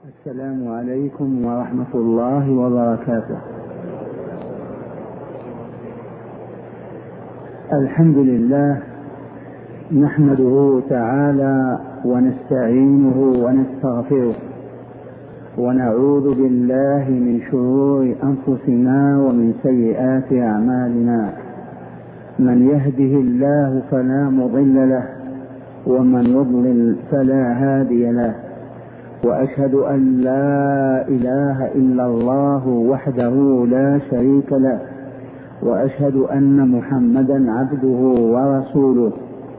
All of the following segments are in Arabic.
السلام عليكم ورحمة الله وبركاته. الحمد لله نحمده تعالى ونستعينه ونستغفره ونعوذ بالله من شرور أنفسنا ومن سيئات أعمالنا. من يهده الله فلا مضل له ومن يضلل فلا هادي له، وأشهد أن لا إله إلا الله وحده لا شريك له، وأشهد أن محمدا عبده ورسوله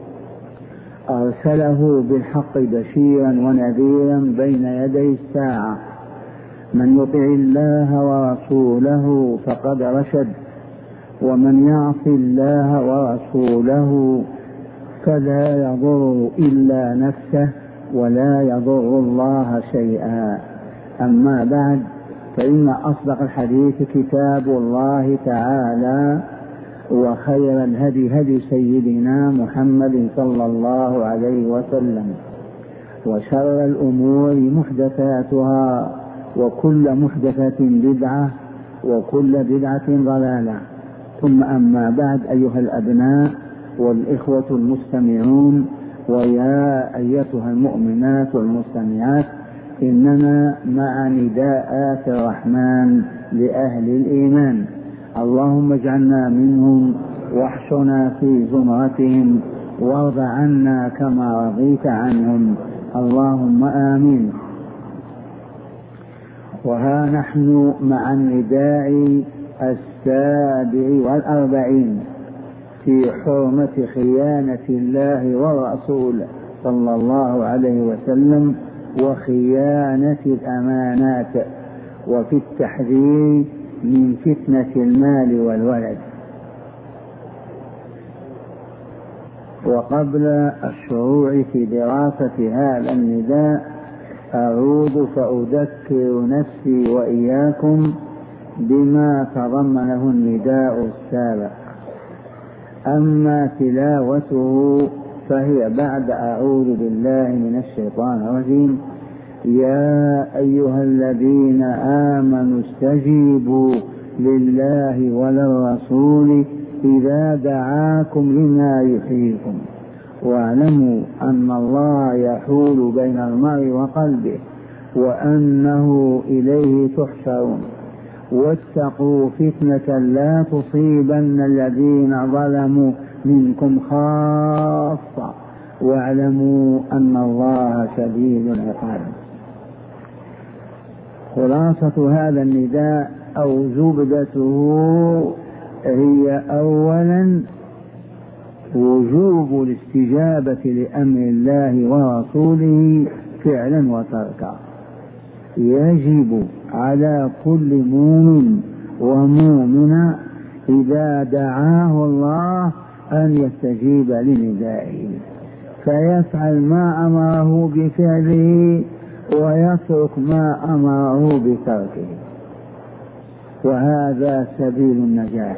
أرسله بالحق بشيرا ونذيرا بين يدي الساعة. من يطع الله ورسوله فقد رشد، ومن يعص الله ورسوله فلا يضر إلا نفسه ولا يضر الله شيئا. أما بعد، فإن أصدق الحديث كتاب الله تعالى، وخير الهدي هدي سيدنا محمد صلى الله عليه وسلم، وشر الأمور محدثاتها، وكل محدثة بدعة، وكل بدعة ضلالة. ثم أما بعد، أيها الأبناء والإخوة المستمعون، ويا أيتها المؤمنات والمستمعات، إننا مع نداءات الرحمن لأهل الإيمان. اللهم اجعلنا منهم واحشنا في زمرتهم، وارض عنا كما رضيت عنهم، اللهم آمين. وها نحن مع النداء 47 في حرمة خيانة الله ورسوله صلى الله عليه وسلم، وخيانة الأمانات، وفي التحذير من فتنة المال والولد. وقبل الشروع في دراسة هذا النداء، أعود فأذكر نفسي وإياكم بما تضمنه النداء السابق. أما تلاوته فهي بعد أعوذ بالله من الشيطان الرجيم: يا أيها الذين آمنوا استجيبوا لله وللرسول إذا دعاكم لما يحييكم، واعلموا أن الله يحول بين المرء وقلبه، وأنه إليه تحشرون، واتقوا فتنة لا تصيبن الذين ظلموا منكم خاصة، واعلموا أن الله شديد العقاب. خلاصة هذا النداء أو زبدته هي أولا وجوب الاستجابة لأمر الله ورسوله فعلا وتركا. يجب على كل مؤمن ومؤمنة إذا دعاه الله أن يستجيب لندائه، فيفعل ما أمره بفعله ويترك ما أمره بتركه، وهذا سبيل النجاة،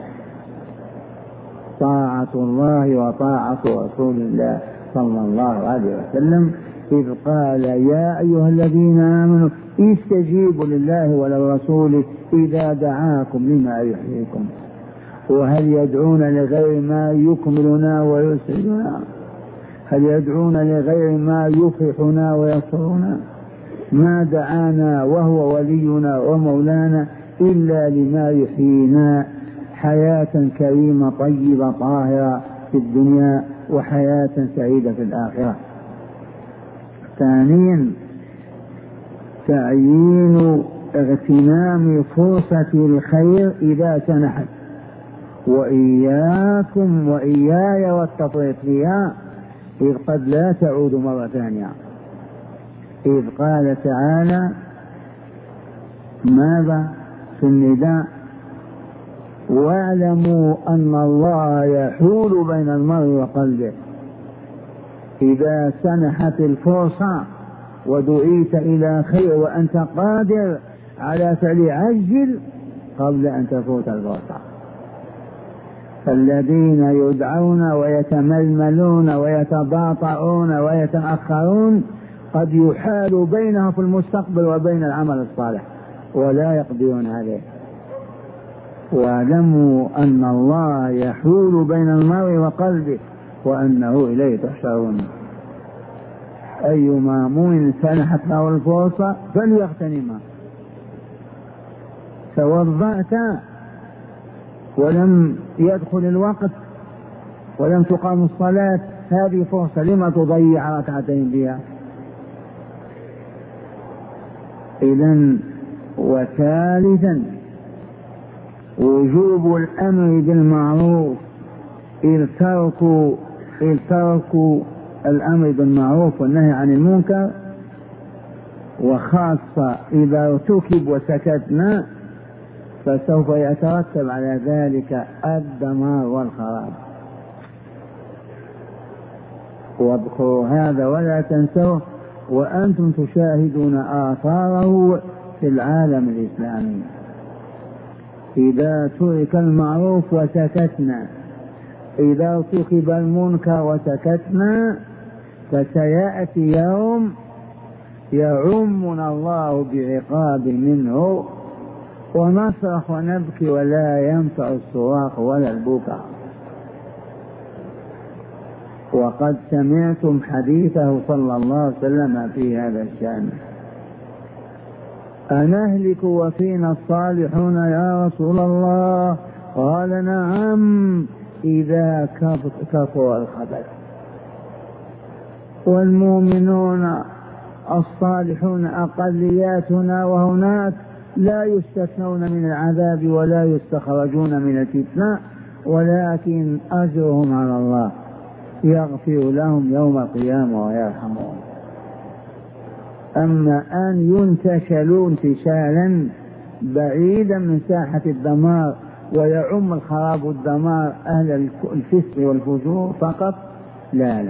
طاعة الله وطاعة رسول الله صلى الله عليه وسلم، إذ قال: يا أيها الذين آمنوا استجيبوا لله وللرسول إذا دعاكم لما يحييكم. وهل يدعون لغير ما يكملنا ويسعدنا؟ هل يدعون لغير ما يفرحنا ويسرنا؟ ما دعانا وهو ولينا ومولانا إلا لما يحيينا حياة كريمة طيبة طاهرة في الدنيا، وحياة سعيدة في الآخرة. ثانيا، تعيين اغتنام فرصة الخير إذا سنحت، وإياكم وإياي والتفريط فيها، إذ قد لا تعود مرة ثانية. إذ قال تعالى ماذا في النداء؟ واعلموا أن الله يحول بين المرء وقلبه. إذا سنحت الفرصة ودعيت إلى خير وأنت قادر على فعل، عجل قبل أن تفوت الفرصة. فالذين يدعون ويتململون ويتباطؤون ويتأخرون قد يحال بينها في المستقبل وبين العمل الصالح ولا يقدرون عليه. واعلموا أن الله يحول بين المرء وقلبه وأنه إليه تحشرون. أيما مؤمن سنحت له الفرصة فليغتنمها. توضأت ولم يدخل الوقت ولم تقام الصلاة، هذه فرصة، لما تضيع ركعتين بها؟ إذن وثالثا وجوب الأمر بالمعروف، إذ تركوا الأمر بالمعروف والنهي عن المنكر، وخاصة إذا ارتكب وسكتنا فسوف يترتب على ذلك الدمار والخراب. واذكروا هذا ولا تنسوه وأنتم تشاهدون آثاره في العالم الإسلامي. إذا ترك المعروف وسكتنا، إذا ارتكب المنكر وسكتنا، فسيأتي يوم يعمنا الله بعقاب منه ونصرخ ونبكي ولا ينفع الصراخ ولا البكاء. وقد سمعتم حديثه صلى الله عليه وسلم في هذا الشأن: أنهلك وفينا الصالحون يا رسول الله؟ قال: نعم، إذا كثر الخبث. والمؤمنون الصالحون أقلياتنا، وهناك لا يستثنون من العذاب ولا يستخرجون من الفتنة، ولكن أجرهم على الله، يغفر لهم يوم القيامة ويرحمهم. أما أن ينتشلوا انتشالا بعيدا من ساحة الدمار ويعم الخراب والدمار أهل الفسق والفجور فقط، لا.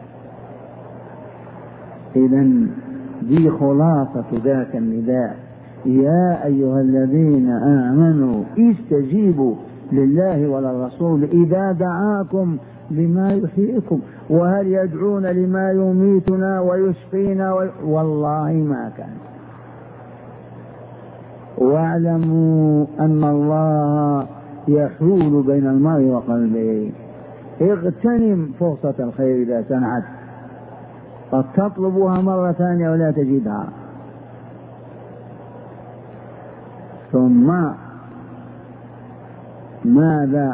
إذن دي خلاصة ذاك النداء: يا أيها الذين آمنوا استجيبوا لله وللرسول إذا دعاكم لما يحييكم. وهل يدعون لما يميتنا ويشقينا؟ والله ما كان. واعلموا أن الله يحول بين المرء وقلبه. اغتنم فرصة الخير إذا سنعت، قد تطلبها مرة ثانية ولا تجدها. ثم ماذا؟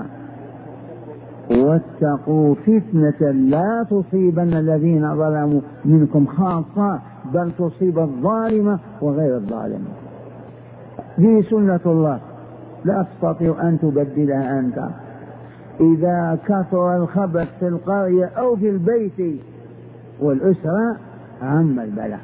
واتقوا فتنة لا تصيبن الذين ظلموا منكم خاصة، بل تصيب الظالم وغير الظالم. هي سنة الله، لا تستطيع أن تبدلها أنت. إذا كثر الخبث في القرية أو في البيت والأسرة عم البلاء.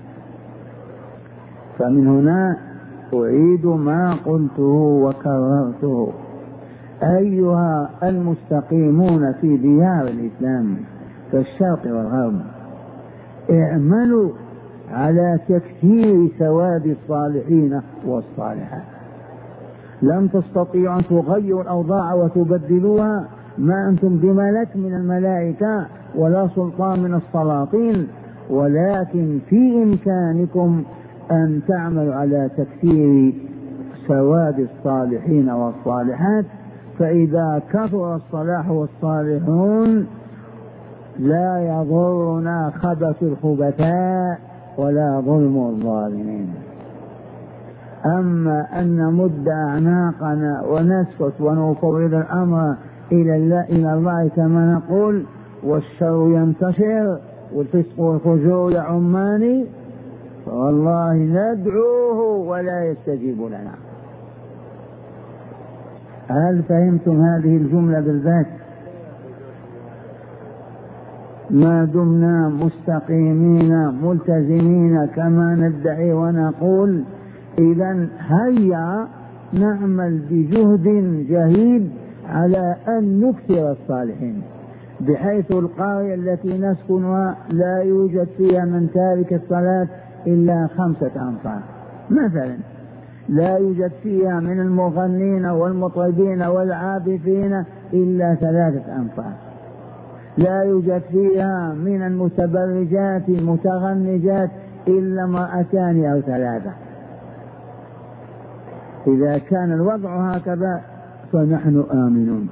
فمن هنا أعيد ما قلته وكررته: أيها المستقيمون في ديار الإسلام في الشرق والغرب، اعملوا على تكثير سواد الصالحين والصالحات. لم تستطيعوا أن تغيروا الأوضاع وتبدلوها، ما أنتم بملك من الملائكة ولا سلطان من السلاطين، ولكن في إمكانكم أن تعملوا على تكثير سواد الصالحين والصالحات. فإذا كثر الصلاح والصالحون لا يضرنا خبث الخبثاء ولا ظلم الظالمين. أما أن نمد أعناقنا ونسكت ونفوض الأمر إلى الله كما نقول، والشر ينتشر والفسق والفجور يعمان، فوالله ندعوه ولا يستجيب لنا. هل فهمتم هذه الجملة بالذات؟ ما دمنا مستقيمين ملتزمين كما ندعي ونقول، إذن هيا نعمل بجهد جهيد على أن نكثر الصالحين، بحيث القرية التي نسكنها لا يوجد فيها من تارك الصلاة إلا 5 أنفار مثلا، لا يوجد فيها من المغنين والمطربين والعابثين إلا 3 أنفار، لا يوجد فيها من المتبرجات المتغنجات إلا امرأتان أو ثلاثة. إذا كان الوضع هكذا فنحن آمنون.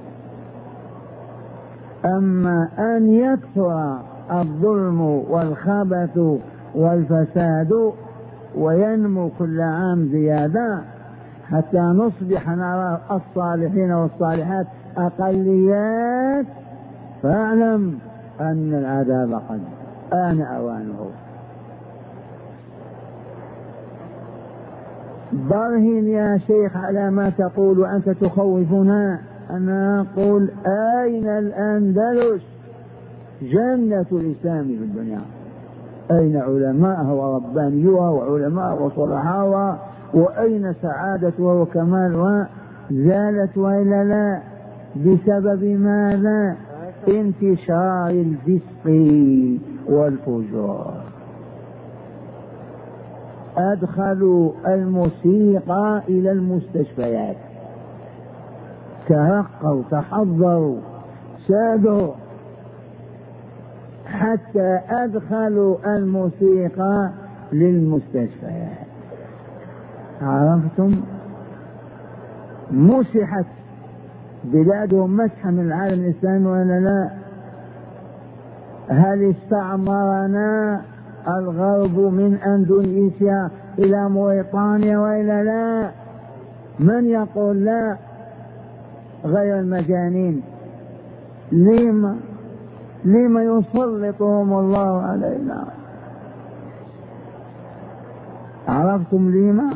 أما أن يكثر الظلم والخبث والفساد وينمو كل عام زيادة حتى نصبح نرى الصالحين والصالحات أقليات، فاعلم أن العذاب قد آن أوانه. برهن يا شيخ على ما تقول وأنت تخوفنا. أنا أقول أين الأندلس جنة الإسلام في الدنيا؟ أين علماءها وربانيوها وعلماء وصلحاها؟ وأين سعادتها وكمالها؟ زالت وإلا لا؟ بسبب ماذا؟ انتشار الفسق والفجور. أدخلوا الموسيقى إلى المستشفيات، ترقوا تحضروا سادوا حتى أدخلوا الموسيقى للمستشفيات. عرفتم؟ مسحت بلادهم مسحا من العالم الإسلامي ولا لا؟ هل استعمرنا الغرب من أندونيسيا إلى موريطانيا وإلا لا؟ من يقول لا غير المجانين؟ لما يسلطهم الله علينا؟ عرفتم لما؟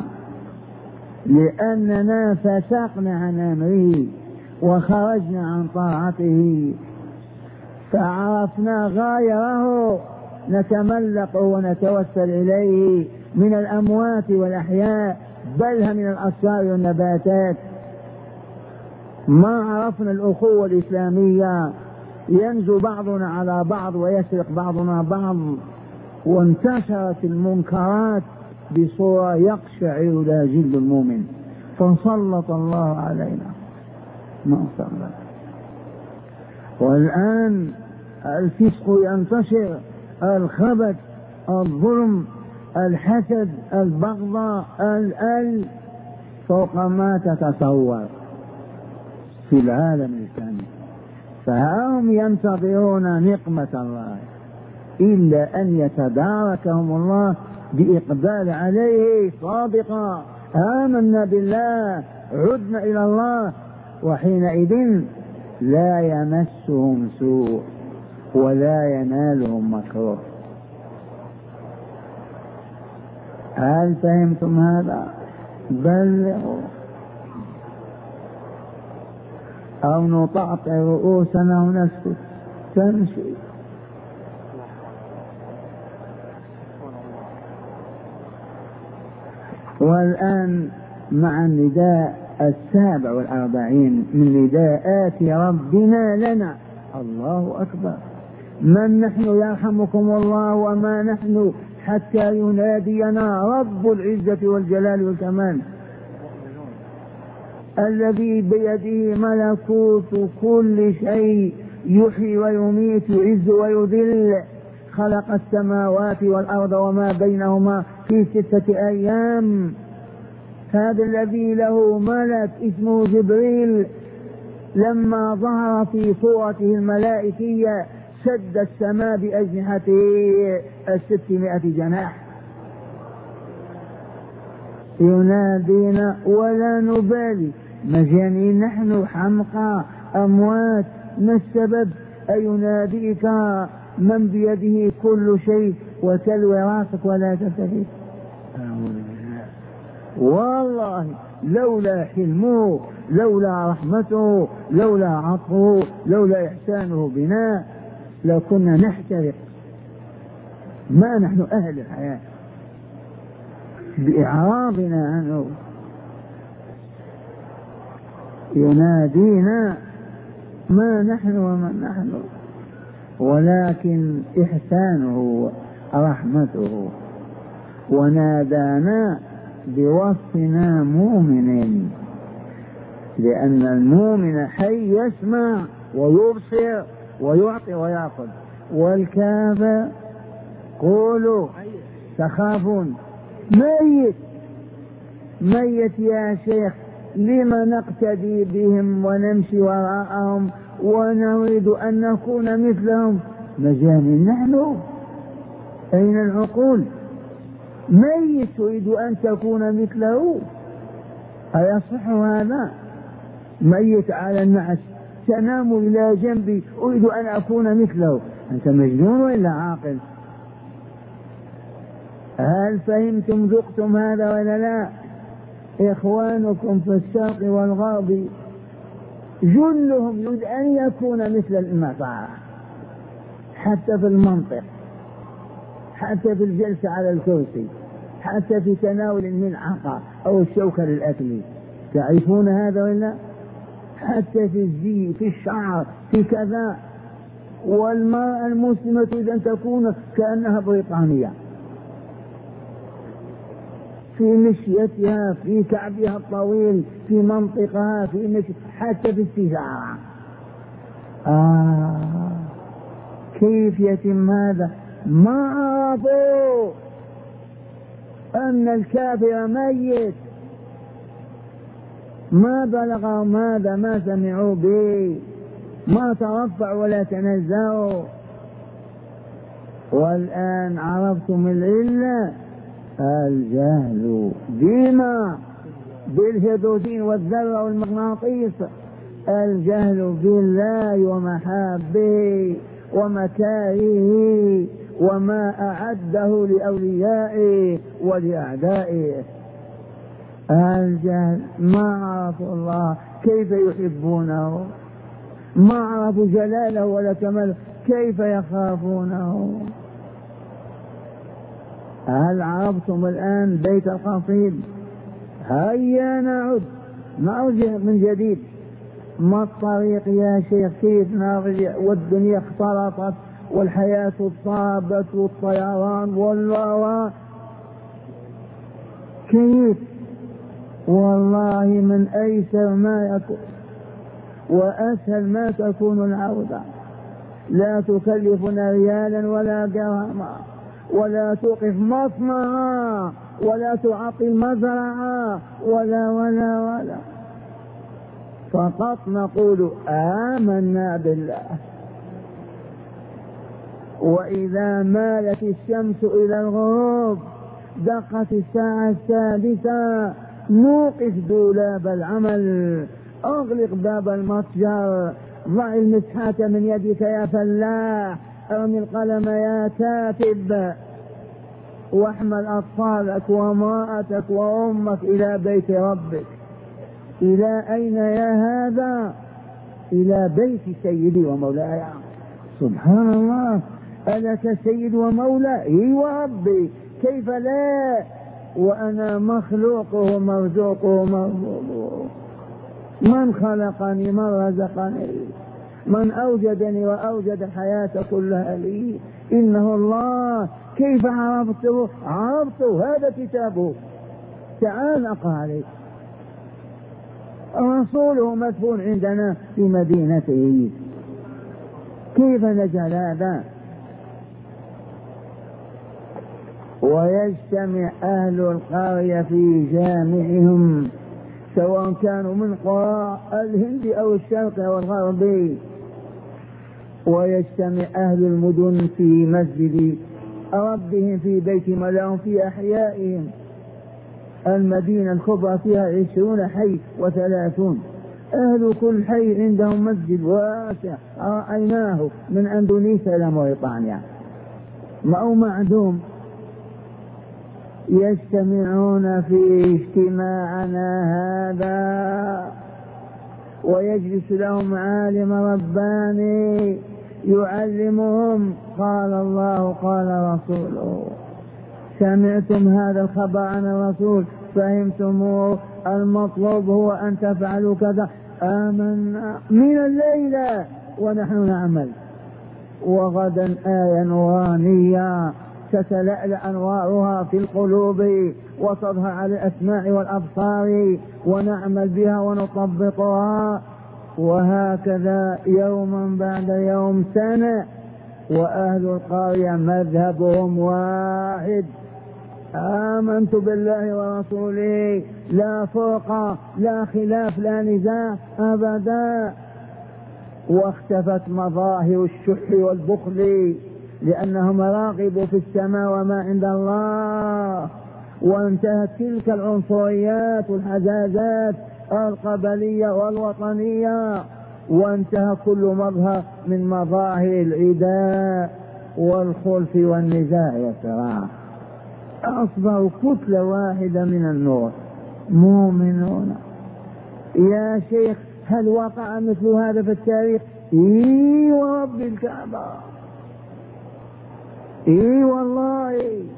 لأننا فسقنا عن أمره وخرجنا عن طاعته، فعرفنا غيره نتملق ونتوسل إليه من الأموات والأحياء، بل من الأشجار والنباتات. ما عرفنا الأخوة الإسلامية، ينزو بعضنا على بعض ويسرق بعضنا بعض، وانتشرت المنكرات بصورة يقشعر لها جلد المؤمن، فسلط الله علينا ما سلط. والآن الفسق ينتشر، الخبث، الظلم، الحسد، البغضاء، فوق ما تتصور في العالم الإسلامي. فهم ينتظرون نقمة الله إلا أن يتداركهم الله بإقبال عليه صادقا. آمنا بالله، عدنا إلى الله، وحينئذ لا يمسهم سوء ولا ينالهم مكروه. هل فهمتم هذا؟ بلغوا أو نطعطع رؤوسنا ونسكت تمشي. والآن مع النداء 47 من نداءات ربنا لنا. الله أكبر. من نحن يرحمكم الله وما نحن حتى ينادينا رب العزة والجلال والكمال الذي بيده ملكوت كل شيء، يحيي ويميت، يعز ويذل، خلق السماوات والأرض وما بينهما في 6 أيام. هذا الذي له ملك اسمه جبريل، لما ظهر في صورته الملائكية سد السماء بأجنحته 600 جناح، ينادينا ولا نبالي. مجانين نحن، حمقى، أموات، ما السبب؟ أيناديك من بيده كل شيء وتلوي راسك ولا تلتفت؟ والله لولا حلمه، لولا رحمته، لولا عطفه، لولا إحسانه بنا لكنا نحترق. ما نحن أهل الحياة بإعراضنا عنه. ينادينا ما نحن ومن نحن، ولكن إحسانه رحمته. ونادانا بوصفنا مؤمن، لأن المؤمن حي يسمع ويبصر ويعطي ويأخذ، والكافر قولوا تخافون ميت يا شيخ، لما نقتدي بهم ونمشي وراءهم ونريد أن نكون مثلهم؟ مجانين نحن، أين العقول؟ ميت تريد أن تكون مثله، أيصح هذا؟ ميت على النعش تنام إلى جنبي أريد أن أكون مثله، أنت مجنون ولا عاقل؟ هل فهمتم ذقتم هذا ولا لا؟ إخوانكم في الشرق والغرب جلهم يريد أن يكون مثل النصارى، حتى في المنطق، حتى في الجلسة على الكرسي، حتى في تناول الملعقة أو الشوكة للأكل. تعرفون هذا ولا؟ حتى في الزي، في الشعر، في كذا. والمرأة المسلمة تريد أن تكون كأنها بريطانية في مشيتها، في كعبها الطويل، في منطقها، في حتى في السجارة. كيف يتم هذا؟ ما عرفوا أن الكافر ميت، ما بلغوا ماذا، ما سمعوا به، ما ترفعوا ولا تنزهوا. والآن عرفتم العلة، الجهل بما بالهيدروجين والذرة والمغناطيس، الجهل بالله ومحابه ومكاره وما أعده لأوليائه ولأعدائه. الجهل، ما عرفوا الله كيف يحبونه، ما عرفوا جلاله ولا كماله كيف يخافونه. هل عرفتم الآن بيت القصيد؟ هيا نرجع من جديد. ما الطريق يا شيخ؟ كيف نرجع والدنيا اختلطت والحياة اضطربت والطيران والله كيف؟ والله من أيسر ما يكون وأسهل ما تكون العودة. لا تكلفنا ريالا ولا درهما، ولا توقف مصنعا، ولا تعطل مزرعا، ولا فقط نقول آمنا بالله. وإذا مالت الشمس إلى الغروب دقت الساعة السادسة، نوقف دولاب العمل، أغلق باب المتجر، ضع المسحة من يدك يا فلاح، ارمي القلم يا كاتب، واحمل أطفالك وامرأتك وأمك إلى بيت ربك. إلى أين يا هذا؟ إلى بيت سيدي ومولاي. سبحان الله، ألك سيد ومولى؟ ايوه ربي، كيف لا؟ وأنا مخلوقه مرزوقه مرزوقه. من خلقني، من رزقني، من أوجدني وأوجد الحياة كلها لي، إنه الله. كيف عرفته؟ هذا كتابه، تعال أقرأ عليك. رسوله مدفون عندنا في مدينته، كيف نجعل هذا؟ ويجتمع أهل القرية في جامعهم، سواء كانوا من قرى الهند أو الشرق أو الغرب، ويجتمع أهل المدن في مسجد ربهم في بيت ملاهم في أحيائهم. المدينة الكبرى فيها 20 حي و30، أهل كل حي عندهم مسجد واسع، رأيناه من أندونيسيا إلى موريطانيا، ما معدوم. يجتمعون في اجتماعنا هذا، ويجلس لهم عالم رباني يعلمهم قال الله قال رسوله. سمعتم هذا الخبر عن الرسول، فهمتموه، المطلوب هو أن تفعلوا كذا. آمنا من الليلة ونحن نعمل. وغدا آية نورانية تتلألأ أنوارها في القلوب وتظهر على الأسماع والأبصار، ونعمل بها ونطبقها. وهكذا يوما بعد يوم، سنة، وأهل القرية مذهبهم واحد، آمنت بالله ورسوله، لا فرقة لا خلاف لا نزاع أبدا. واختفت مظاهر الشح والبخل لأنهم راغبوا في السماء وما عند الله، وانتهت تلك العنصريات والحزازات القبلية والوطنية، وانتهى كل مظهر من مظاهر العداء والخلف والنزاع والصراع. أصبحوا كتلة واحدة من النور مؤمنون. يا شيخ هل وقع مثل هذا في التاريخ؟ إي ورب الكعبة، إي والله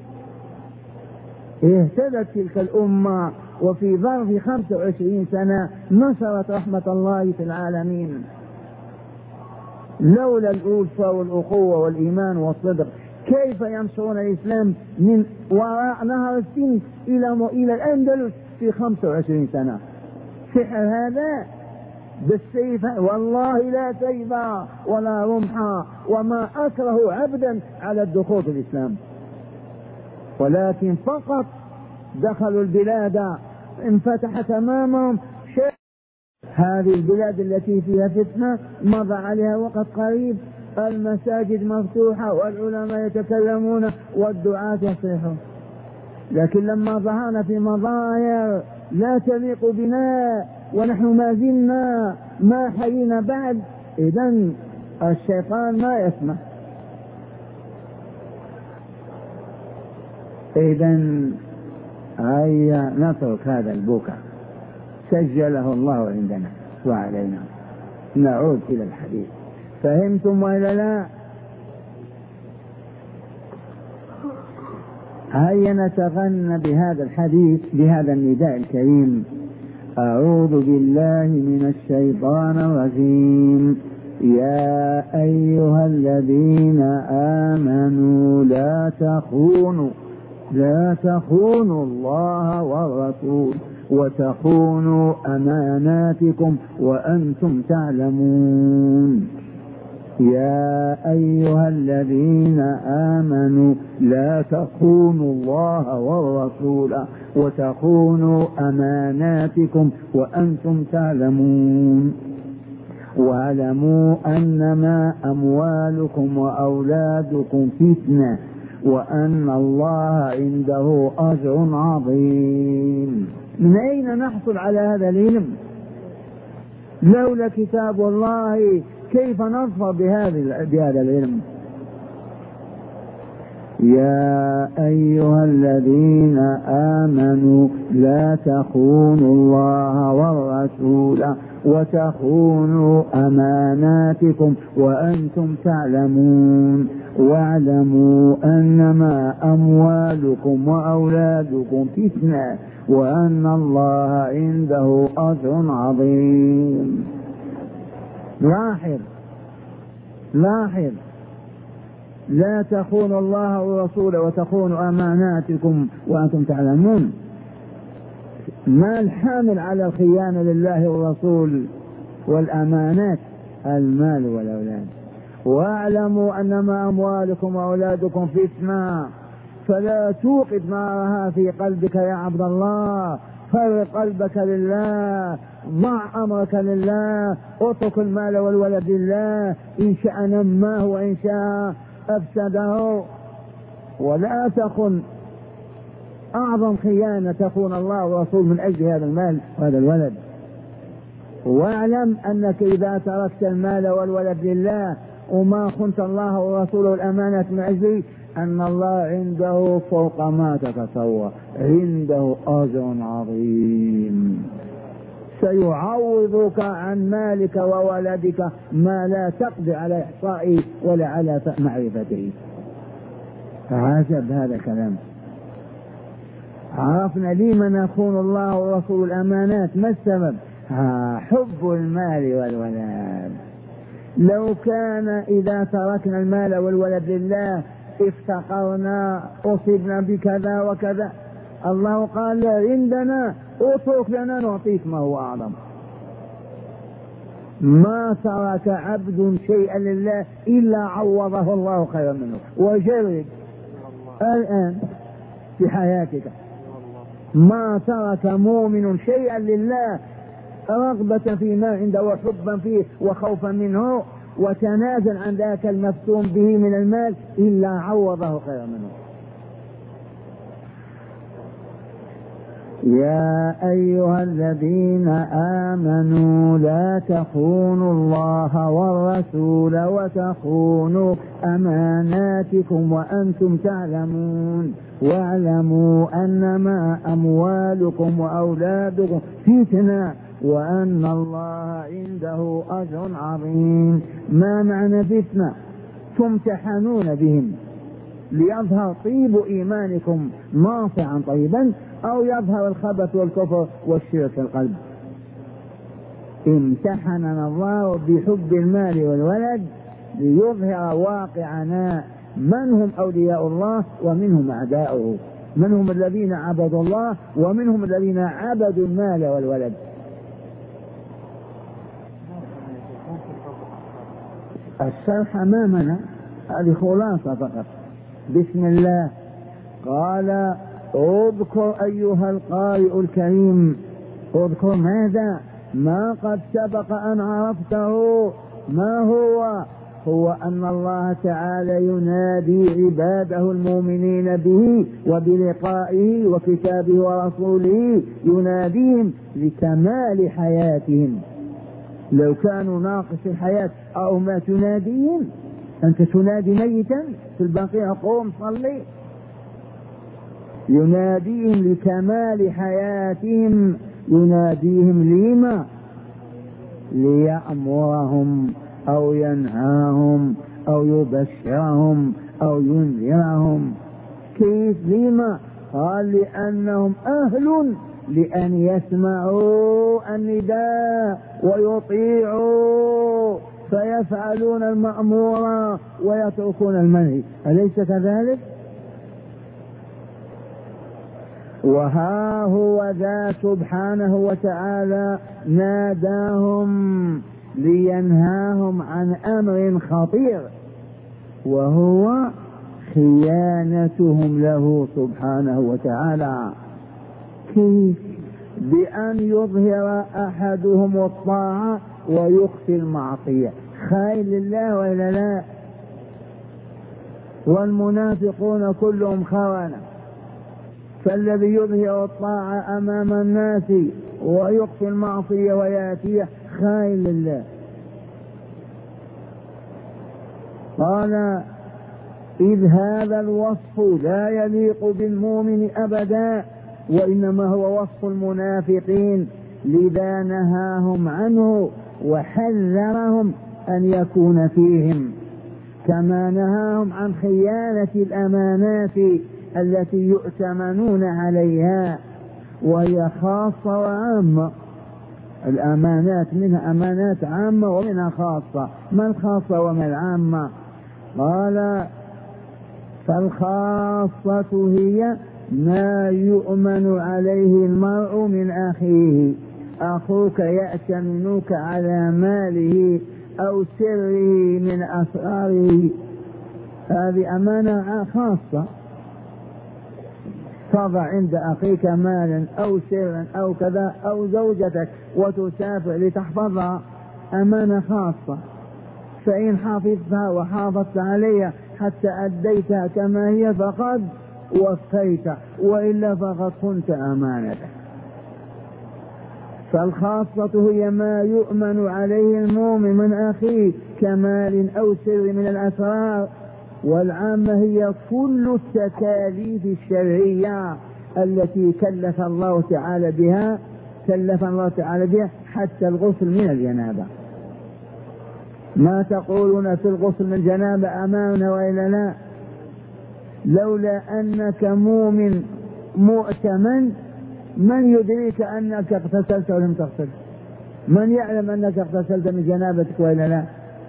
اهتدت تلك الأمة، وفي ظرف 25 سنة نشرت رحمة الله في العالمين. لولا الألفة والأخوة والإيمان والصدق كيف ينشرون الإسلام من وراء نهر السند إلى الأندلس في 25 سنة؟ سحر هذا بالسيف؟ والله لا سيف ولا رمح، وما أكره عبدا على الدخول في الإسلام، ولكن فقط دخلوا البلاد انفتحت أمامهم شيء. هذه البلاد التي فيها فتنة مضى عليها وقت قريب، المساجد مفتوحة والعلماء يتكلمون والدعاة يصيحون، لكن لما ظهرنا في مظاهر لا تليق بنا ونحن ما زلنا ما حيينا بعد، إذن الشيطان ما يسمح. إذن هيا نترك هذا البكاء، سجله الله عندنا وعلينا. نعود إلى الحديث. فهمتم وإلا لا؟ هيا نتغنى بهذا الحديث، بهذا النداء الكريم: أعوذ بالله من الشيطان الرجيم. يا أيها الذين آمنوا لا تخونوا الله والرسول وتخونوا أماناتكم وأنتم تعلمون. يا أيها الذين آمنوا لا تخونوا الله والرسول وتخونوا أماناتكم وأنتم تعلمون. واعلموا أنما أموالكم وأولادكم فتنة وأن الله عنده أجر عظيم. من أين نحصل على هذا العلم؟ لولا كتاب الله كيف نظفر بهذا العلم؟ يا أيها الذين آمنوا لا تخونوا الله والرسول وتخونوا أماناتكم وأنتم تعلمون. واعلموا أنما أموالكم وأولادكم فتنة وأن الله عنده أجر عظيم. لاحظ لا تخونوا الله والرسول وتخونوا أماناتكم وأنتم تعلمون. ما الحامل على الخيانة لله والرسول والأمانات؟ المال والأولاد. واعلموا أنما أموالكم وأولادكم فتنة، فلا توقد نارها في قلبك يا عبد الله، فرق قلبك لله، ضع أمرك لله، اترك المال والولد لله، إن شاء نماه وإن شاء أفسده. ولا تخن، أعظم خيانة تخون الله ورسوله من أجل هذا المال وهذا الولد. واعلم أنك إذا تركت المال والولد لله وما خنت الله ورسوله والأمانة من أجله، أن الله عنده فوق ما تتصور، عنده أجر عظيم، سيعوضك عن مالك وولدك ما لا تقدر على إحصائه ولا على معرفته. عجب هذا الكلام. عرفنا لما نخون الله ورسول الأمانات، ما السبب؟ حب المال والولد. لو كان إذا تركنا المال والولد لله افتقرنا أصبنا بكذا وكذا، الله قال لا عندنا اترك لنا نعطيك ما هو أعظم. ما ترك عبد شيئا لله إلا عوضه الله خيرا منه. وجرب الآن في حياتك. ما ترك مؤمن شيئا لله رغبة فيما عنده وحبا فيه وخوفا منه وتنازل عن ذاك المفتون به من المال إلا عوضه خيرا منه. يا أيها الذين آمنوا لا تخونوا الله والرسول وتخونوا أماناتكم وأنتم تعلمون واعلموا أنما أموالكم وأولادكم فتنة وأن الله عنده أجر عظيم. ما معنى فتنة؟ تمتحنون بهم ليظهر طيب إيمانكم ناصعا طيبا أو يظهر الخبث والكفر والشرك في القلب. امتحننا الله بحب المال والولد ليظهر واقعنا من هم أولياء الله ومنهم أعداؤه، من هم الذين عبدوا الله ومنهم الذين عبدوا المال والولد. الشرح أمامنا، هذه خلاصة فقط. بسم الله. قال اذكر أيها القارئ الكريم، اذكر ماذا؟ ما قد سبق أن عرفته. ما هو أن الله تعالى ينادي عباده المؤمنين به وبلقائه وكتابه ورسوله، يناديهم لكمال حياتهم. لو كانوا ناقص الحياة أو ما تناديهم؟ أنت تنادي ميتا في البقيع قوم صلي. يناديهم لكمال حياتهم، يناديهم لما؟ ليأمرهم أو ينهاهم أو يبشرهم أو ينذرهم. كيف؟ لما؟ قال لأنهم أهل لأن يسمعوا النداء ويطيعوا فيفعلون المأمور ويتركون المنهي، أليس كذلك؟ وها هو ذا سبحانه وتعالى ناداهم لينهاهم عن أمر خطير، وهو خيانتهم له سبحانه وتعالى. كيف؟ بأن يظهر أحدهم الطاعة ويخفي المعصية. خائن لله وإلا لا؟ والمنافقون كلهم خونة. فالذي يظهر الطاعة أمام الناس ويخفي المعصية ويأتيه خائن لله. قال إذ هذا الوصف لا يليق بالمؤمن أبدا، وإنما هو وصف المنافقين، لذا نهاهم عنه وحذرهم أن يكون فيهم، كما نهاهم عن خيانة الأمانات التي يؤتمنون عليها، وهي خاصة وعامة. الأمانات منها أمانات عامة ومنها خاصة. ما الخاصة وما العامة؟ قال فالخاصة هي ما يؤمن عليه المرء من أخيه. أخوك يأتمنك على ماله أو سره من أسراره، هذه أمانة خاصة. تضع عند أخيك مالا أو سرا أو كذا أو زوجتك وتسافر لتحفظها، أمانة خاصة. فإن حفظتها وحافظت عليها حتى أديتها كما هي فقد وفيت، وإلا فقد خنت أمانتك. فالخاصة هي ما يؤمن عليه المؤمن من أخيه كمال أو سر من الأسرار، والعامة هي كل التكاليف الشرعية التي كلف الله تعالى بها حتى الغسل من الجنابة. ما تقولون في الغسل من الجنابة أمامنا وإلا لا؟ لولا أنك مؤمن مؤتمن من يدريك أنك اغتسلت ولم تغتسل؟ من يعلم أنك اغتسلت من جنابتك وإلا لا؟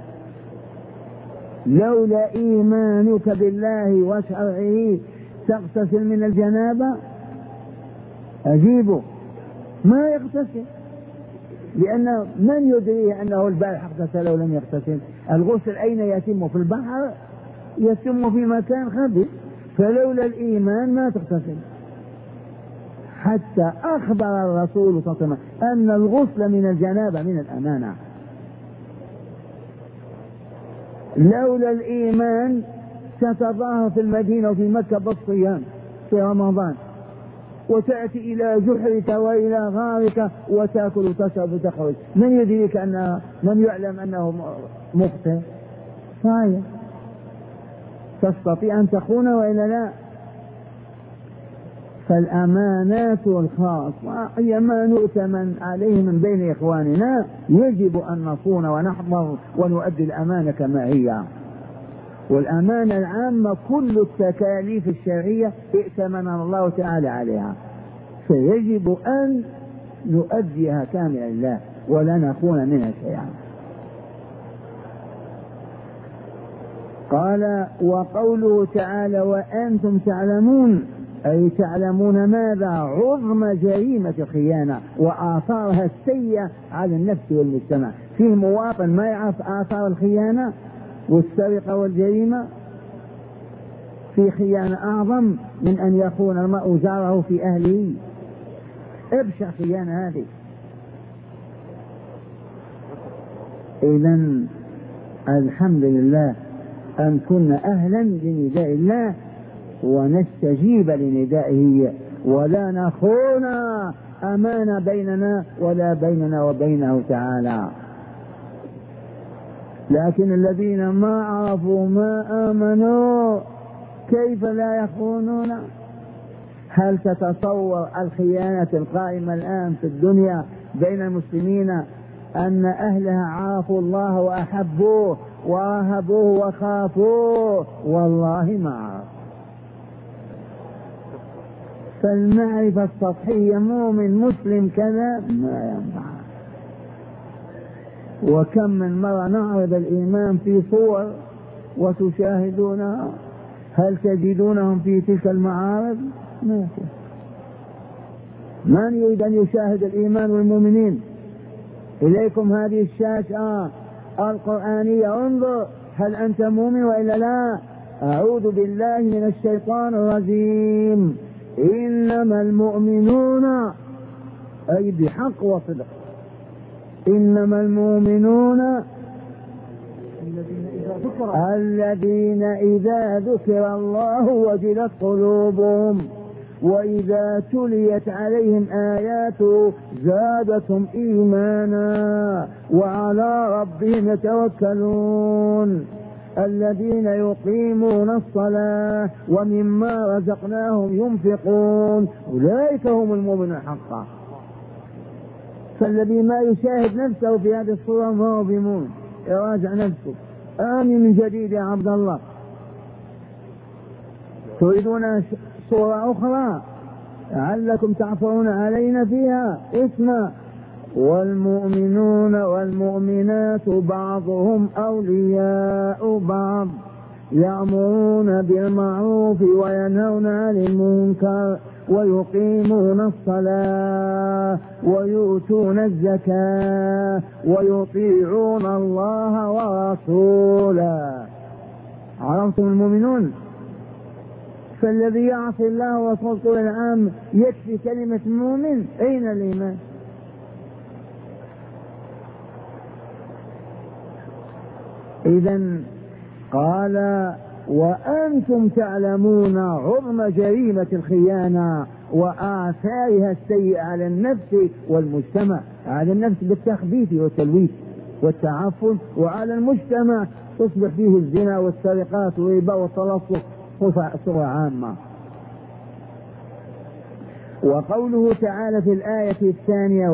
لولا إيمانك بالله وشرعه تغتسل من الجنابة؟ أجيبه ما يغتسل، لأن من يدريه أنه البارح اغتسل ولم يغتسل؟ الغسل أين يتم؟ في البحر؟ يتم في مكان خبيث، فلولا الإيمان ما تغتسل. حتى أخبر الرسول صلى الله عليه وسلم أن الغسل من الجنابة من الأمانة. لولا الإيمان ستظاهر في المدينة وفي مكة بالصيام في رمضان، وتأتي إلى جحرك وإلى غارك وتأكل وتشرب وتخرج، من يدريك من يعلم أنه مخطئ؟ صحيح، تستطيع أن تخون وإلا لا. فالأمانات الخاصة هي ما نؤتمن عليه من بين إخواننا، يجب أن نصون ونحضر ونؤدي الأمانة كما هي. والأمانة العامة كل التكاليف الشرعية ائتمننا الله تعالى عليها، فيجب أن نؤديها كاملة لله ولا نخون منها شيئا. قال وقوله تعالى وأنتم تعلمون، أي تعلمون ماذا؟ عظم جريمة الخيانة وآثارها السيئة على النفس والمجتمع. فيه مواطن ما يعرف آثار الخيانة والسرقة والجريمة؟ في خيانة أعظم من أن يخون المرء جاره في أهله، ابشع خيانة هذه. إذن الحمد لله أن كنا أهلا لنداء الله ونستجيب لندائه، ولا نخون أمانة بيننا ولا بيننا وبينه تعالى. لكن الذين ما عرفوا ما آمنوا كيف لا يخونون؟ هل تتصور الخيانة القائمة الآن في الدنيا بين المسلمين أن أهلها عرفوا الله وأحبوه وراهبوه وخافوه؟ والله ما عرف. فالمعرفة السطحية مؤمن مسلم كذا ما ينفع. وكم من مرة نعرض الإيمان في صور وتشاهدونها، هل تجدونهم في تلك المعارض؟ ما في. من يريد أن يشاهد الإيمان والمؤمنين؟ إليكم هذه الشاشة القرآنية، انظر هل أنت مؤمن وإلا لا. أعوذ بالله من الشيطان الرجيم. إنما المؤمنون، أي بحق وصدق، إنما المؤمنون الذين إذا ذكر الله وجلت قلوبهم وإذا تليت عليهم آياته زادتهم إيمانا وعلى ربهم يتوكلون الذين يقيمون الصلاة ومما رزقناهم ينفقون أولئك هم المؤمنون حقا. فالذي ما يشاهد نفسه في هذه الصورة ما هو بمؤمن، يراجع نفسه. آمن من جديد يا عبد الله. تريدون صورة أخرى لعلكم تعثرون علينا فيها؟ اسمع: والمؤمنون والمؤمنات بعضهم أولياء بعض يأمرون بالمعروف وينهون عن المنكر ويقيمون الصلاة ويؤتون الزكاة ويطيعون الله ورسوله. عرفتم المؤمنون؟ فالذي يعصي الله ورسوله طول العام يكفي كلمة مؤمن. أين الإيمان؟ إذن قال وأنتم تعلمون عظم جريمة الخيانة وآثارها السيئة على النفس والمجتمع. على النفس بالتخبيث والتلويث والتعفن، وعلى المجتمع تصبح فيه الزنا والسرقات والربا والتلصق صورة عامة. وقوله تعالى في الآية الثانية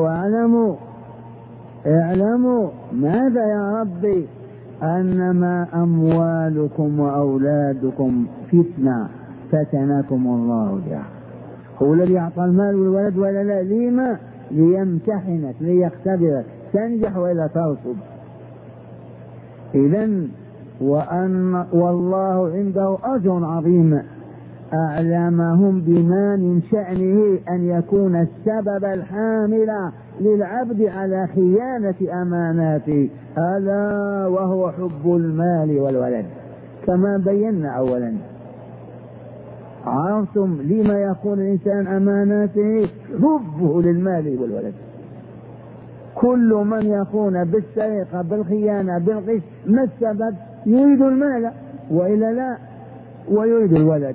اعلموا ماذا يا ربي؟ أنما أموالكم وأولادكم فتنة فتناكم الله بها. هو الذي أعطى المال والولد ولا لا؟ لما؟ ليمتحنك ليختبرك تنجح ولا ترسب. إذن والله عنده أجر عظيم. أعلمهم بما من شأنه أن يكون السبب الحامل للعبد على خيانة أماناته، ألا وهو حب المال والولد، كما بينا أولا. عرفتم لما يكون الإنسان أماناته؟ حبه للمال والولد. كل من يكون بالسرقة بالخيانة بالغش ما السبب؟ يريد المال وإلا لا، ويريد الولد.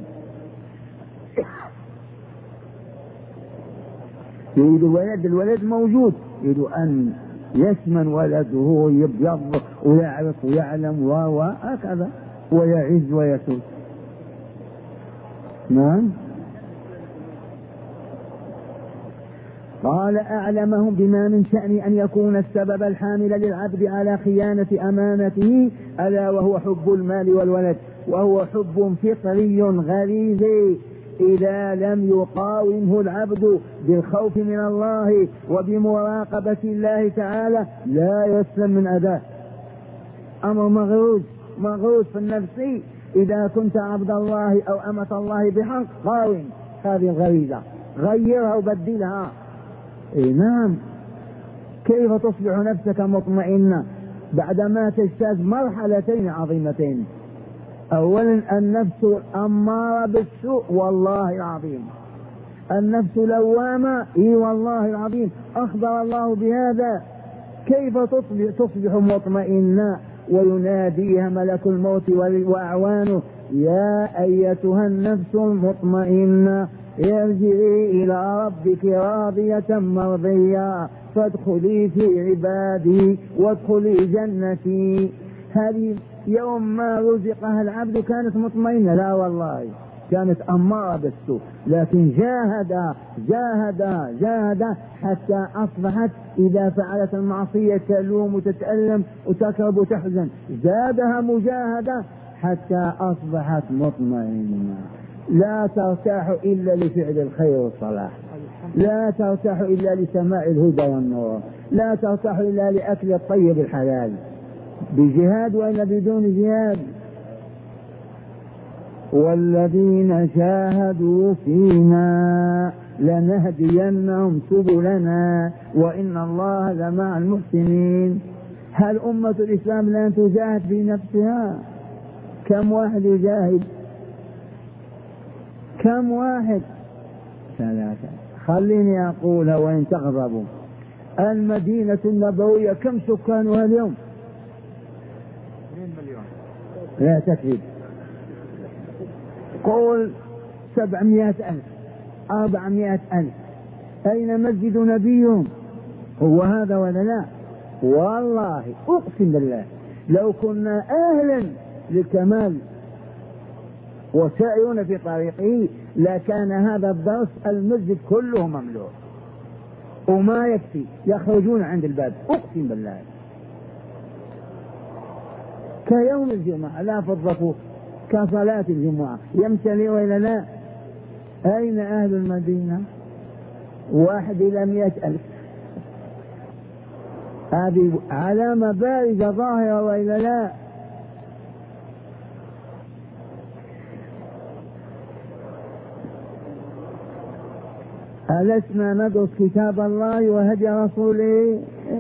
يريد الولد، الولد موجود، يريد أن يسمن ولده ويبيض ويعرف ويعلم وهكذا ويعز ويسود. نعم. قال أعلمهم بما من شأن أن يكون السبب الحامل للعبد على خيانة أمانته ألا وهو حب المال والولد، وهو حب فطري غريزي إذا لم يقاومه العبد بالخوف من الله وبمراقبة الله تعالى لا يسلم من أداه. أمر مغروس في النفس. إذا كنت عبد الله أو أمة الله بحق قاوم هذه الغريزة، غيرها وبدلها. نعم. كيف تصبح نفسك مطمئنة بعدما تجتاز مرحلتين عظيمتين؟ أولا النفس أمارة بالسوء والله العظيم، النفس لوامة والله العظيم، أخبر الله بهذا. كيف تصبح مطمئنة؟ ويناديها ملك الموت وأعوانه يا أيتها النفس المطمئنة ارجعي إلى ربك راضية مرضية فادخلي في عبادي وادخلي جنتي. هذه يوم ما رزقها العبد كانت مطمئنة؟ لا والله، كانت أمارة بالسوء، لكن جاهد حتى أصبحت إذا فعلت المعصية تلوم وتتألم وتكرب وتحزن. زادها مجاهدة حتى أصبحت مطمئنة. لا ترتاح إلا لفعل الخير والصلاح، لا ترتاح إلا لسماع الهدى والنور، لا ترتاح إلا لأكل الطيب الحلال، بجهاد وإلا بدون جهاد. والذين جاهدوا فينا لنهدينهم سبلنا وإن الله لمع المحسنين. هل أمة الإسلام لا تجاهد في نفسها؟ كم واحد يجاهد؟ كم واحد؟ 3. خليني أقولها وإن تغضبوا. المدينة النبوية كم سكانها اليوم؟ 2 مليون. لا تكذب، قول 700,000 400,000. أين مسجد نبيهم؟ هو هذا ولا لا؟ والله أقسم بالله لو كنا أهلا للكمال وسائرون في طريقه لكان هذا الدرس المسجد كله مملوء وما يكفي، يخرجون عند الباب أقسم بالله كيوم الجمعة لا فضفوا كصلاة الجمعة يمتلئ وإلا لا؟ أين أهل المدينة؟ 1 إلى 100,000. هذه علامة بارزة ظاهرة وإلا لا؟ ألسنا ندرس كتاب الله وهدي رسوله؟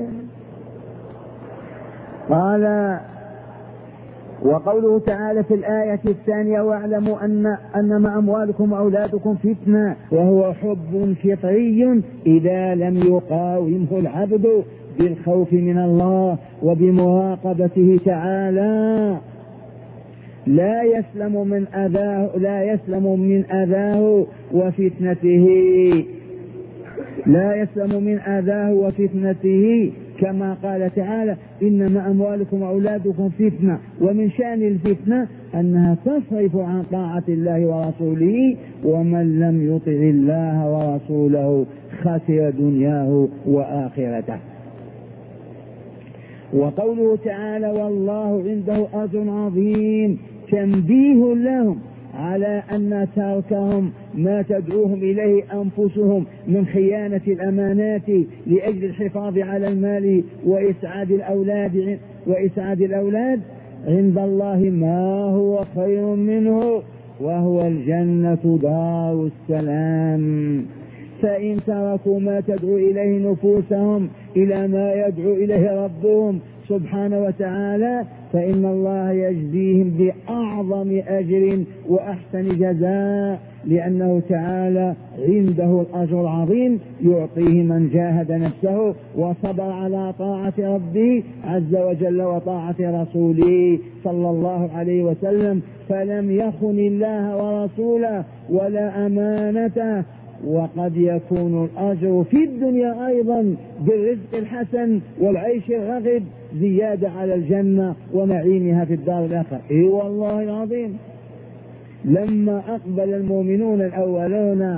قال وقوله تعالى في الآية الثانية واعلموا أنما أموالكم وأولادكم فتنة وهو حب فطري إذا لم يقاومه العبد بالخوف من الله وبمراقبته تعالى لا يسلم من أذاه وفتنته كما قال تعالى إنما أموالكم وأولادكم فتنة. ومن شأن الفتنة أنها تصرف عن طاعة الله ورسوله، ومن لم يطع الله ورسوله خسر دنياه وآخرته. وقوله تعالى والله عنده أجر عظيم تنبيه لهم على أن تركهم ما تدعوهم إليه أنفسهم من خيانة الأمانات لأجل الحفاظ على المال وإسعاد الأولاد عند الله ما هو خير منه، وهو الجنة دار السلام. فإن تركوا ما تدعو إليه نفوسهم إلى ما يدعو إليه ربهم سبحانه وتعالى فإن الله يجزيهم بأعظم أجر وأحسن جزاء، لأنه تعالى عنده الأجر العظيم يعطيه من جاهد نفسه وصبر على طاعة ربه عز وجل وطاعة رسوله صلى الله عليه وسلم، فلم يخن الله ورسوله ولا أمانته. وقد يكون الأجر في الدنيا أيضا بالرزق الحسن والعيش الرغد زيادة على الجنة ونعيمها في الدار الآخرة. إي والله العظيم، لما أقبل المؤمنون الأولون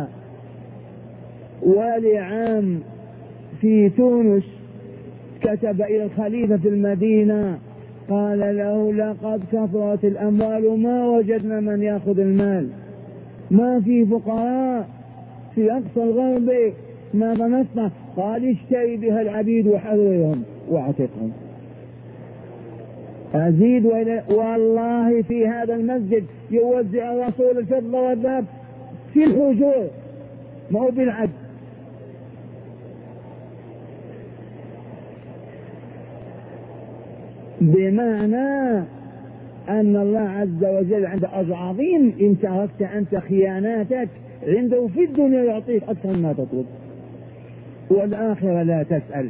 والي عام في تونس كتب إلى الخليفة في المدينة قال له: لقد كثرت الأموال ما وجدنا من يأخذ المال، ما في فقراء في أقصى الغرب، ماذا نصنع؟ قال: اشتري بها العبيد وحررهم واعتقهم. أزيد والله في هذا المسجد يوزع الرسول الفضة والذهب في الحجور، ما هو بالعد. بمعنى أن الله عز وجل عنده أجر عظيم إن تركت أنت خياناتك، عنده في الدنيا يعطيك أكثر ما تطلب والآخرة لا تسأل.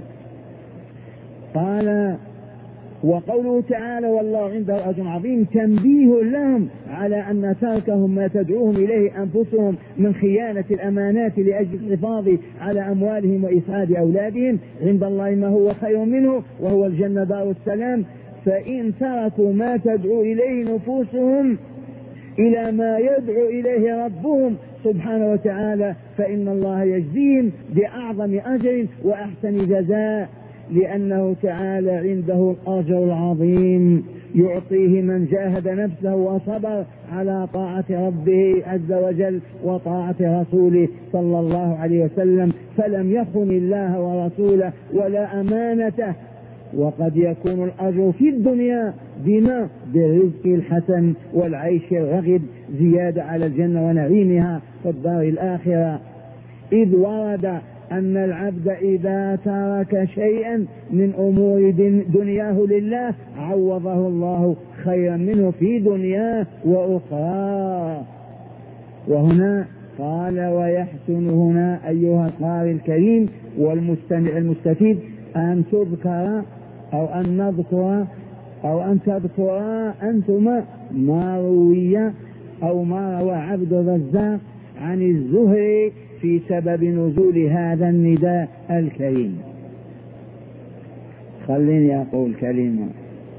قال: وقوله تعالى: والله عنده أجر عظيم، تنبيه لهم على أن تركهم ما تدعوهم إليه أنفسهم من خيانة الأمانات لأجل الحفاظ على أموالهم وإسعاد أولادهم عند الله ما هو خير منه وهو الجنة دار السلام. فإن تركوا ما تدعو إليه نفوسهم إلى ما يدعو إليه ربهم سبحانه وتعالى فإن الله يجزيهم بأعظم أجر وأحسن جزاء، لأنه تعالى عنده الأجر العظيم يعطيه من جاهد نفسه وصبر على طاعة ربه عز وجل وطاعة رسوله صلى الله عليه وسلم، فلم يخن الله ورسوله ولا أمانته. وقد يكون الأجر في الدنيا بما بالرزق الحسن والعيش الرغد زيادة على الجنة ونعيمها في الدار الآخرة، إذ ورد أن العبد إذا ترك شيئا من أمور دنياه لله عوضه الله خيرا منه في دنياه وأخرى. وهنا قال: ويحسن هنا أيها القارئ الكريم والمستمع المستفيد أن تذكر أو أن نذكر أو أن تذكر أنتما ما روي أو ما روى عبد الرزاق عن الزهري في سبب نزول هذا النداء الكريم. خليني أقول كلمة.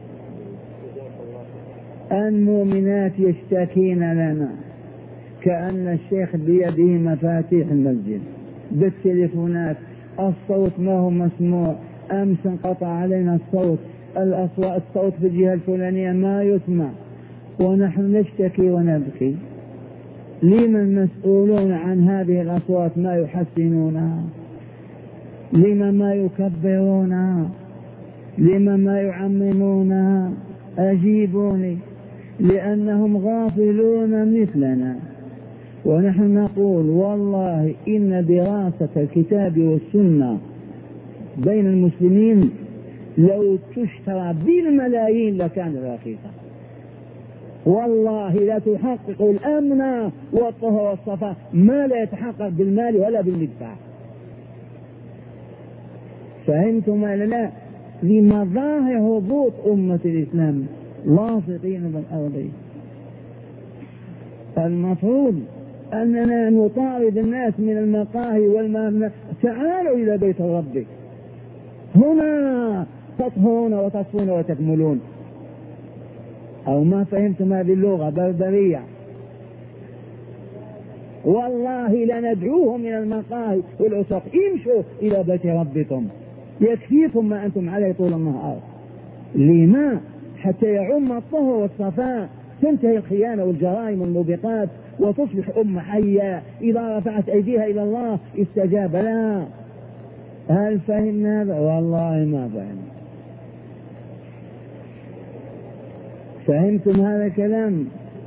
المؤمنات يشتكين لنا كأن الشيخ بيده مفاتيح المسجد بالتليفونات، الصوت ما هو مسموع، أمس انقطع علينا الصوت، الصوت في الجهة الفلانية ما يسمع، ونحن نشتكي ونبكي. لما المسؤولون عن هذه الأصوات ما يحسنونها؟ لما ما يكبرونها؟ لما ما يعممونها؟ أجيبوني. لأنهم غافلون مثلنا. ونحن نقول والله إن دراسة الكتاب والسنة بين المسلمين لو تشترى بالملايين لكان رخيصا. والله لا تحقق الأمن والطهر والصفاء ما لا يتحقق بالمال ولا بالمدفع. فهمتم ولا لا؟ لمظاهر هبوط أمة الإسلام لاصقين بالأرض. المفروض أننا نطارد الناس من المقاهي والممنع، تعالوا إلى بيت ربك، هنا تطهرون وتصفون وتكملون. أو ما فهمتم هذه اللغة بربرية؟ والله لندعوهم من المقاهي والأسواق، امشوا إلى بيت ربكم يكفيكم ما أنتم عليه طول النهار. لما؟ حتى يعم الطهر والصفاء، تنتهي الخيانة والجرائم والموبقات وتصبح أمة حية إذا رفعت أيديها إلى الله استجاب لها. هل فهمنا هذا؟ والله ما فهمنا. فهمتم هذا الكلام؟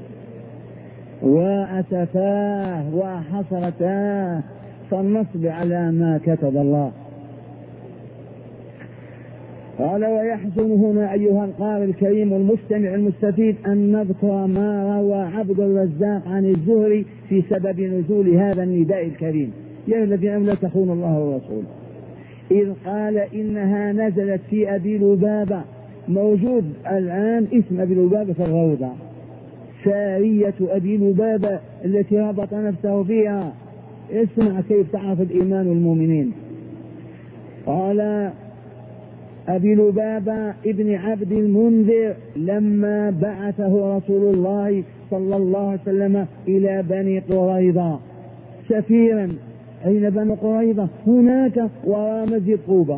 وأسفاه وحسرتاه، فلنصبر على ما كتب الله. قال ويحسن هنا أيها القارئ الكريم والمستمع المستفيد أن نذكر ما روى عبد الرزاق عن الزهري في سبب نزول هذا النداء الكريم: يا الذين آمنوا لا تخونوا الله والرسول، إذ قال إنها نزلت في أبي لبابة. موجود الآن اسم أبي لبابة في الروضة، سارية أبي لبابة التي ربط نفسه فيها. اسمع كيف تعرف الإيمان والمؤمنين. قال أبي لبابة ابن عبد المنذر لما بعثه رسول الله صلى الله عليه وسلم إلى بني قريظة سفيرا. أين بني قريظة؟ هناك وراء مسجد قوبة،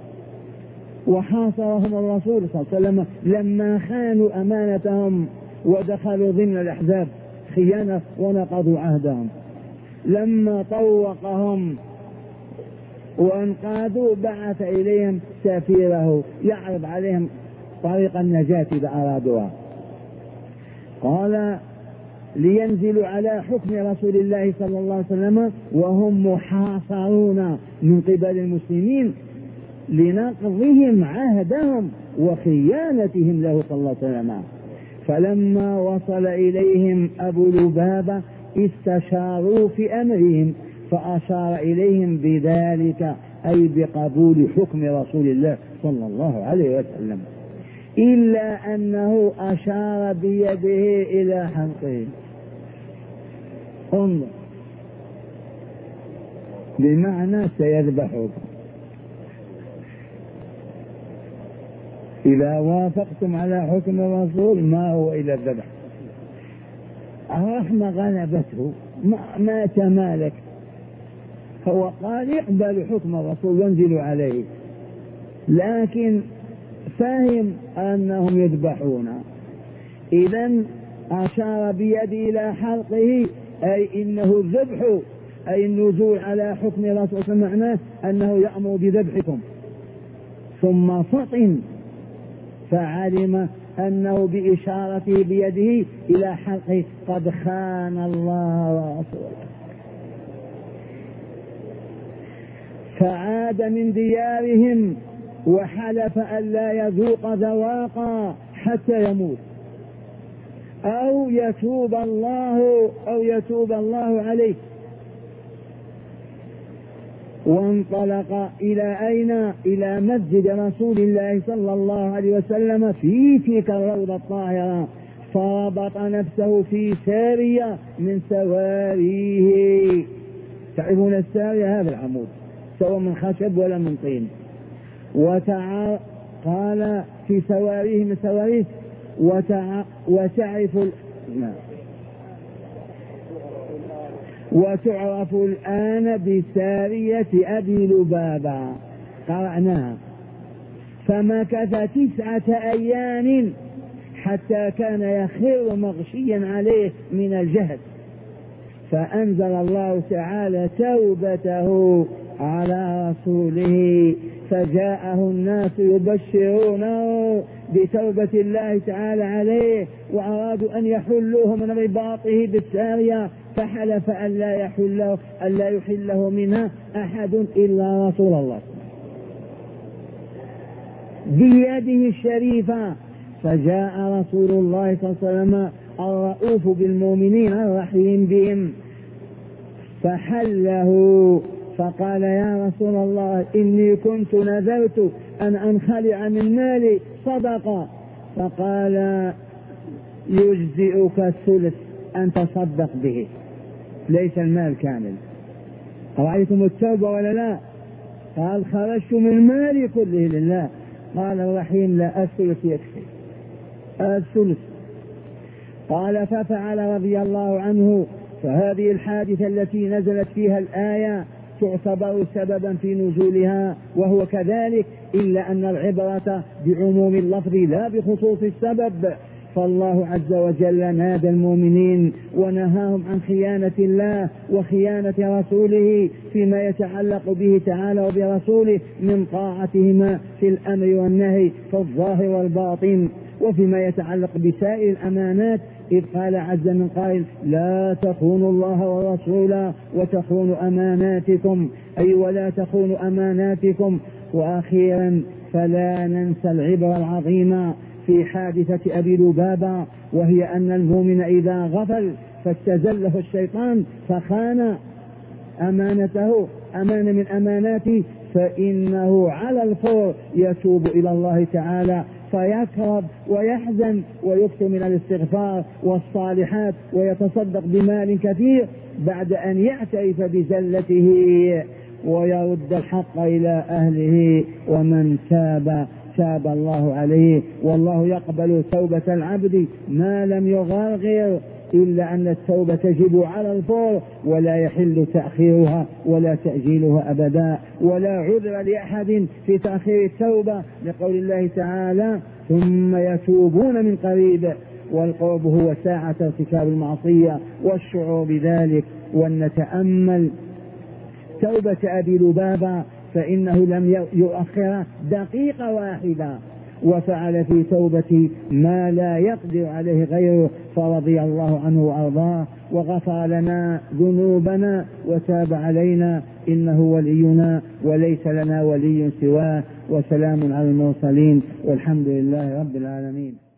وحاصرهم الرسول صلى الله عليه وسلم لما خانوا أمانتهم ودخلوا ضمن الأحزاب خيانة ونقضوا عهدهم. لما طوقهم وانقادوا بعث إليهم سفيره يعرض عليهم طريق النجاة إذا أرادوها. قال لينزلوا على حكم رسول الله صلى الله عليه وسلم وهم محاصرون من قبل المسلمين لنقضهم عهدهم وخيانتهم له صلى الله عليه وسلم. فلما وصل إليهم أبو لبابة استشاروا في أمرهم فأشار إليهم بذلك، أي بقبول حكم رسول الله صلى الله عليه وسلم، إلا أنه أشار بيده إلى حلقه. انظر، بمعنى سيذبحكم إذا وافقتم على حكم الرسول، ما هو إلى الذبح. الرحمة غلبته ما تمالك، هو قال يقبل حكم الرسول وانزلوا عليه، لكن فهم أنهم يذبحون. إذن أشار بيده إلى حلقه، أي إنه الذبح، أي النزول على حكم الرسول، معناه أنه يأمر بذبحكم. ثم فطن فعلم أنه بإشارته بيده إلى حلقه قد خان الله ورسوله، فعاد من ديارهم وحلف أن لا يذوق ذواقا حتى يموت أو يتوب الله عليه. وانطلق إلى أين؟ إلى مسجد رسول الله صلى الله عليه وسلم في تلك الروضة الطاهرة، فربط نفسه في سارية من سواريه. تعرفون السارية؟ هذا العمود، سواء من خشب ولا من طين. قال في سواريه من سواريه وتعرف الآن بسارية أبي لبابة، قرأناها. فمكث 9 أيام حتى كان يخر مغشيا عليه من الجهد، فأنزل الله تعالى توبته على رسوله، فجاءه الناس يبشرونه بتوبة الله تعالى عليه، وأرادوا أن يحلوه من رباطه بالسارية، فحلف أن لا يحله منها أحد إلا رسول الله بيده الشريفة. فجاء رسول الله صلى الله عليه وسلم الرؤوف بالمؤمنين الرحيم بهم فحله، فقال يا رسول الله إني كنت نذرت أن أنخلع من مالي صدقة. فقال يجزئك الثلث أن تصدق به، ليس المال كامل. رأيتم التوبة ولا لا؟ قال خرجت من مالي كله لله. قال الرحيم لا، الثلث يكفي، الثلث. قال ففعل رضي الله عنه. فهذه الحادثة التي نزلت فيها الآية تعتبر سببا في نزولها، وهو كذلك، إلا أن العبرة بعموم اللفظ لا بخصوص السبب. فالله عز وجل نادى المؤمنين ونهاهم عن خيانة الله وخيانة رسوله فيما يتعلق به تعالى وبرسوله من طاعتهما في الأمر والنهي في الظاهر والباطن، وفيما يتعلق بسائر الأمانات، إذ قال عز من قائل لا تخونوا الله والرسول وتخونوا أماناتكم، أي ولا تخونوا أماناتكم. وأخيرا فلا ننسى العبرة العظيمة في حادثة أبي لبابة، وهي أن المؤمن إذا غفل فاستزله الشيطان فخان أمانته، أمانة من أماناته، فإنه على الفور يتوب إلى الله تعالى فيكرب ويحزن ويكثر من الاستغفار والصالحات ويتصدق بمال كثير بعد أن يعترف بزلته ويرد الحق إلى أهله. ومن تاب تاب الله عليه، والله يقبل توبة العبد ما لم يغرغر، إلا أن التوبة تجب على الفور ولا يحل تأخيرها ولا تأجيلها أبدا، ولا عذر لأحد في تأخير التوبة، لقول الله تعالى ثم يتوبون من قريب، والقرب هو ساعة ارتكاب المعصية والشعور بذلك. ونتأمل توبة أبي لبابة فإنه لم يؤخر دقيقة واحدة، وفعل في توبة ما لا يقدر عليه غيره، فرضي الله عنه وأرضاه وغفر لنا ذنوبنا وتاب علينا، إنه ولينا وليس لنا ولي سواه. وسلام على المرسلين والحمد لله رب العالمين.